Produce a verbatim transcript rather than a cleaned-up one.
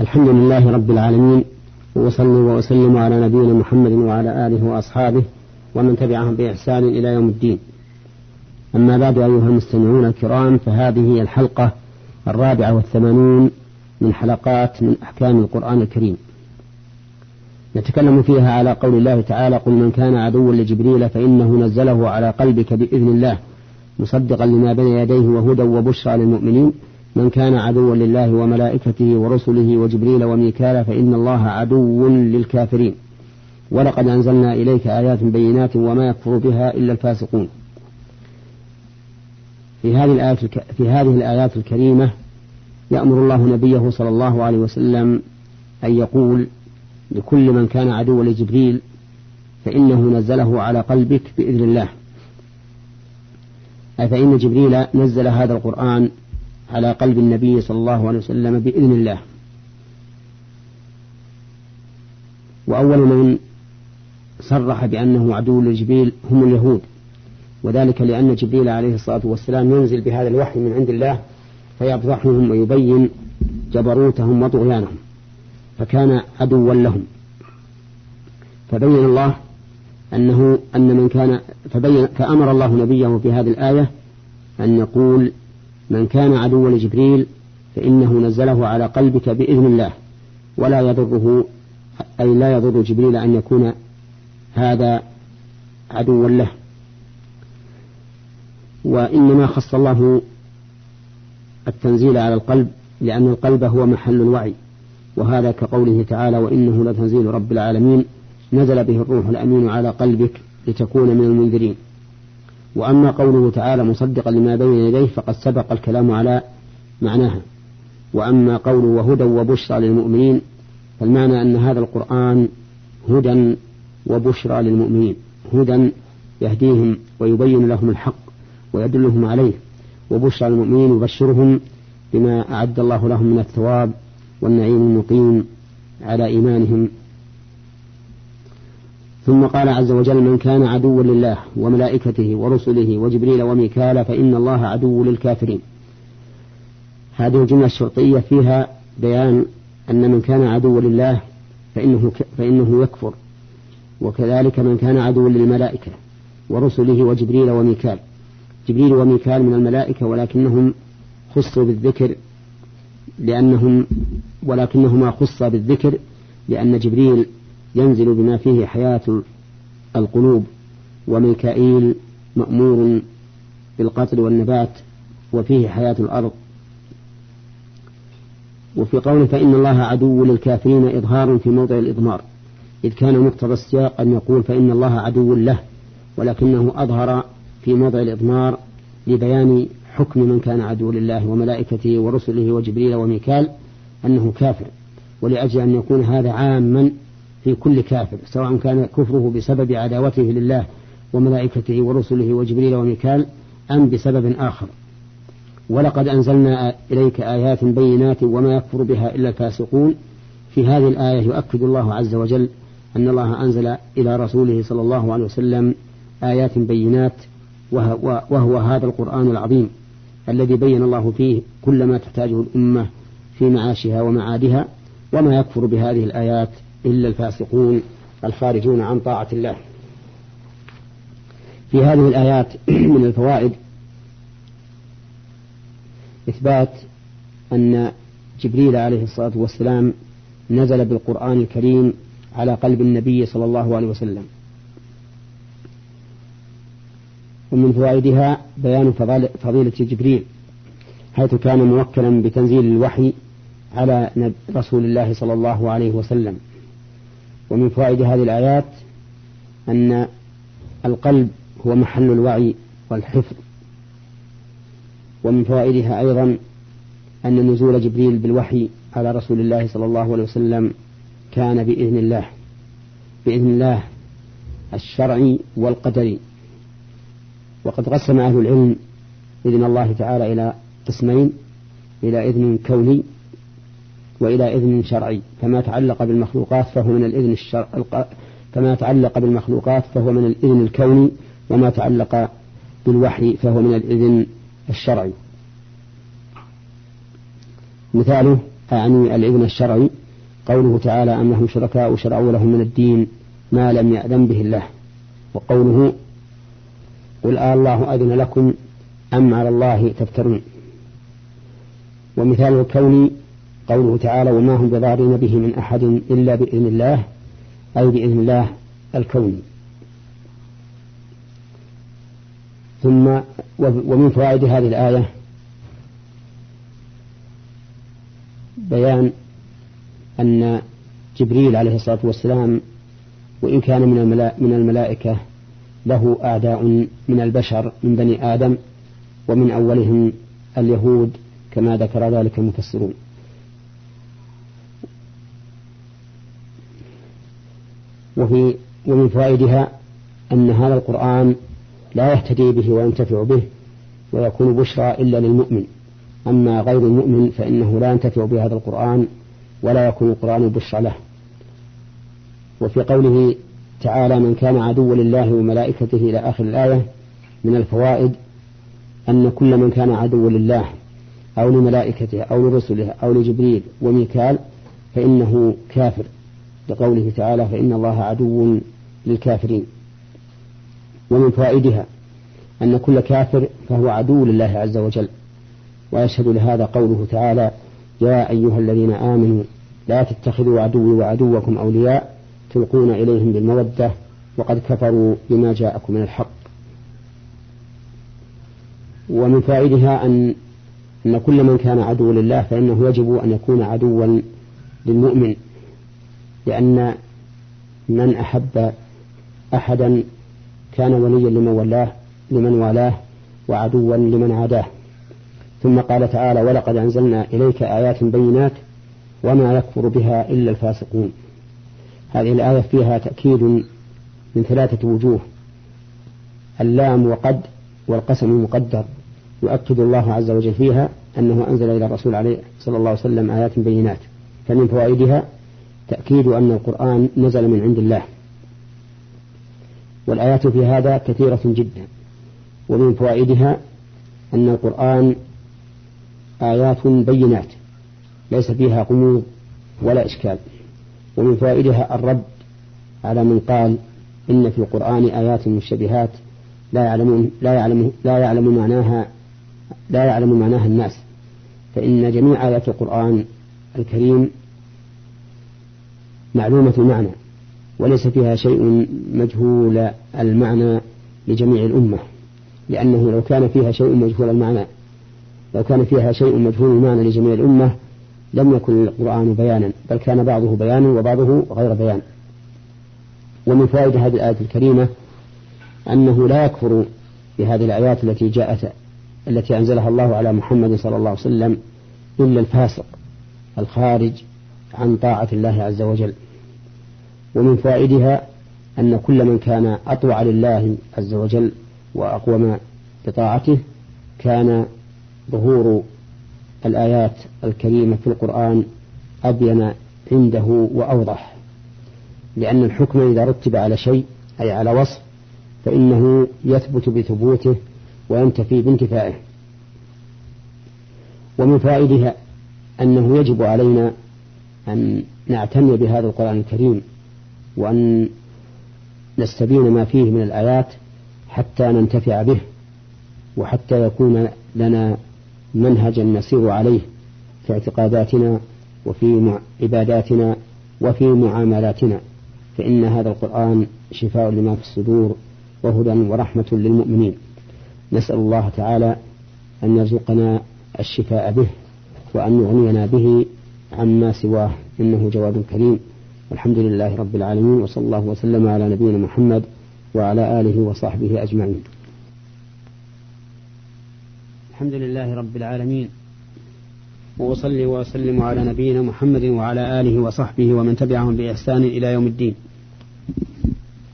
الحمد لله رب العالمين، وأصلي وأسلم على نبينا محمد وعلى آله وأصحابه ومن تبعهم بإحسان إلى يوم الدين. أما بعد، أيها المستمعون الكرام، فهذه الحلقة الرابعة والثمانون من حلقات من أحكام القرآن الكريم، نتكلم فيها على قول الله تعالى: قل من كان عدوا لجبريل فإنه نزله على قلبك بإذن الله مصدقا لما بين يديه وهدى وبشرى للمؤمنين. من كان عدوا لله وملائكته ورسله وجبريل وميكال فإن الله عدو للكافرين. ولقد أنزلنا إليك آيات بينات وما يكفر بها إلا الفاسقون. في هذه الآيات في هذه الآيات الكريمة يأمر الله نبيه صلى الله عليه وسلم أن يقول لكل من كان عدوا لجبريل فإنه نزله على قلبك بإذن الله، أي فإن جبريل نزل هذا القرآن على قلب النبي صلى الله عليه وسلم بإذن الله. وأول من صرح بأنه عدو لجبريل هم اليهود، وذلك لأن جبريل عليه الصلاة والسلام ينزل بهذا الوحي من عند الله فيفضحهم ويبين جبروتهم وطغيانهم، فكان عدوا لهم. فبين الله أنه أن من كان فبين فأمر الله نبيه في هذه الآية أن يقول: من كان عدوا لجبريل فإنه نزله على قلبك بإذن الله، ولا يضره أي لا يضر جبريل أن يكون هذا عدوا له. وإنما خص الله التنزيل على القلب لأن القلب هو محل الوعي، وهذا كقوله تعالى: وإنه لتنزيل رب العالمين نزل به الروح الأمين على قلبك لتكون من المنذرين. وأما قوله تعالى مصدقا لما بين يديه فقد سبق الكلام على معناها. وأما قوله وهدى وبشرى للمؤمنين فالمعنى أن هذا القرآن هدى وبشرى للمؤمنين، هدى يهديهم ويبين لهم الحق ويدلهم عليه، وبشرى للمؤمنين يبشرهم بما أعد الله لهم من الثواب والنعيم المقيم على إيمانهم. ثم قال عز وجل: من كان عدوا لله وملائكته ورسله وجبريل وميكال فإن الله عدو للكافرين. هذه الجملة الشرطية فيها بيان أن من كان عدوا لله فإنه, فإنه يكفر، وكذلك من كان عدوا للملائكة ورسله وجبريل وميكال. جبريل وميكال من الملائكة ولكنهم خصوا بالذكر لأنهم ولكنهما خصا بالذكر لأن جبريل ينزل بما فيه حياة القلوب، وميكائيل مأمور بالقتل والنبات وفيه حياة الأرض. وفي قوله فإن الله عدو للكافرين إظهار في موضع الإضمار، إذ كان مقتضى السياق أن يقول فإن الله عدو له، ولكنه أظهر في موضع الإضمار لبيان حكم من كان عدو لله وملائكته ورسله وجبريل وميكال أنه كافر، ولأجل أن يكون هذا عاما في كل كافر، سواء كان كفره بسبب عداوته لله وملائكته ورسله وجبريل وميكال أم بسبب آخر. ولقد أنزلنا إليك آيات بينات وما يكفر بها إلا الفاسقون. في هذه الآية يؤكد الله عز وجل أن الله أنزل إلى رسوله صلى الله عليه وسلم آيات بينات، وهو, وهو هذا القرآن العظيم الذي بين الله فيه كل ما تحتاجه الأمة في معاشها ومعادها، وما يكفر بهذه الآيات إلا الفاسقون الخارجون عن طاعة الله. في هذه الآيات من الفوائد إثبات أن جبريل عليه الصلاة والسلام نزل بالقرآن الكريم على قلب النبي صلى الله عليه وسلم. ومن فوائدها بيان فضيلة جبريل حيث كان موكلا بتنزيل الوحي على رسول الله صلى الله عليه وسلم. ومن فوائد هذه الآيات أن القلب هو محل الوعي والحفظ. ومن فوائدها أيضا أن نزول جبريل بالوحي على رسول الله صلى الله عليه وسلم كان بإذن الله بإذن الله الشرعي والقدري. وقد قسم أهل العلم إذن الله تعالى إلى قسمين: إلى إذن كوني وإلى إذن شرعي. فما تعلق بالمخلوقات فهو من الإذن الشرعي فما تعلق بالمخلوقات فهو من الإذن الكوني، وما تعلق بالوحي فهو من الإذن الشرعي. مثاله يعني الإذن الشرعي قوله تعالى أم لهم شركاء شرعوا لهم من الدين ما لم يأذن به الله، وقوله قل آه الله أذن لكم أم على الله تفترون. ومثال الكون قوله تعالى وما هم بضارين به من أحد إلا بإذن الله، أي بإذن الله الكوني. ثم ومن فوائد هذه الآية بيان أن جبريل عليه الصلاة والسلام وإن كان من الملائكة له أعداء من البشر من بني آدم، ومن أولهم اليهود كما ذكر ذلك المفسرون. وفي ومن فوائدها أن هذا القرآن لا يهتدي به وينتفع به ويكون بشرى إلا للمؤمن، أما غير المؤمن فإنه لا ينتفع بهذا القرآن ولا يكون القرآن بشرى له. وفي قوله تعالى من كان عدوا لله وملائكته إلى آخر الآية من الفوائد أن كل من كان عدوا لله أو لملائكته أو لرسله أو لجبريل وميكال فإنه كافر، لقوله تعالى فإن الله عدو للكافرين. ومن فوائدها أن كل كافر فهو عدو لله عز وجل، ويشهد لهذا قوله تعالى يا أيها الذين آمنوا لا تتخذوا عدوي وعدوكم أولياء تلقون إليهم بالمودة وقد كفروا بما جاءكم من الحق. ومن فائدها أن أن كل من كان عدو لله فإنه يجب أن يكون عدوا للمؤمن، لأن من أحب أحدا كان وليا لمن ولاه لمن والاه وعدوا لمن عاداه. ثم قال تعالى ولقد أنزلنا إليك آيات بينات وما يكفر بها إلا الفاسقون. هذه الآية فيها تأكيد من ثلاثة وجوه، اللام وقد والقسم المقدر، يؤكد الله عز وجل فيها أنه أنزل إلى الرسول عليه صلى الله عليه وسلم آيات بينات. فمن فوائدها تأكيد أن القرآن نزل من عند الله، والآيات في هذا كثيرة جدا. ومن فوائدها أن القرآن آيات بينات ليس فيها غموض ولا إشكال. ومن فوائدها الرد على من قال إن في القرآن آيات مشتبهات لا يعلم لا يعلم لا يعلم معناها لا يعلم معناها الناس، فإن جميع آيات القرآن الكريم معلومة المعنى وليس فيها شيء مجهول المعنى لجميع الأمة، لأنه لو كان فيها شيء مجهول المعنى لو كان فيها شيء مجهول المعنى لجميع الأمة لم يكن القرآن بيانا، بل كان بعضه بيانا وبعضه غير بيان. ومن فوائد هذه الآية الكريمة أنه لا يكفر بهذه الآيات التي جاءت التي أنزلها الله على محمد صلى الله عليه وسلم إلا الفاسق الخارج عن طاعة الله عز وجل. ومن فوائدها أن كل من كان أطوع لله عز وجل وأقوم بطاعته كان ظهور الآيات الكريمة في القرآن أبين عنده وأوضح، لأن الحكم إذا رتب على شيء أي على وصف فإنه يثبت بثبوته وينتفي بانتفائه. ومن فائدها أنه يجب علينا أن نعتني بهذا القرآن الكريم وأن نستبين ما فيه من الآيات حتى ننتفع به، وحتى يكون لنا منهجا نسير عليه في اعتقاداتنا وفي عباداتنا وفي معاملاتنا، فإن هذا القرآن شفاء لما في الصدور وهدى ورحمة للمؤمنين. نسأل الله تعالى أن يرزقنا الشفاء به وأن يغنينا به عما سواه، إنه جواد كريم. والحمد لله رب العالمين، وصلى الله وسلم على نبينا محمد وعلى آله وصحبه أجمعين. الحمد لله رب العالمين، وأصلي وأسلم على نبينا محمد وعلى آله وصحبه ومن تبعهم بإحسان إلى يوم الدين.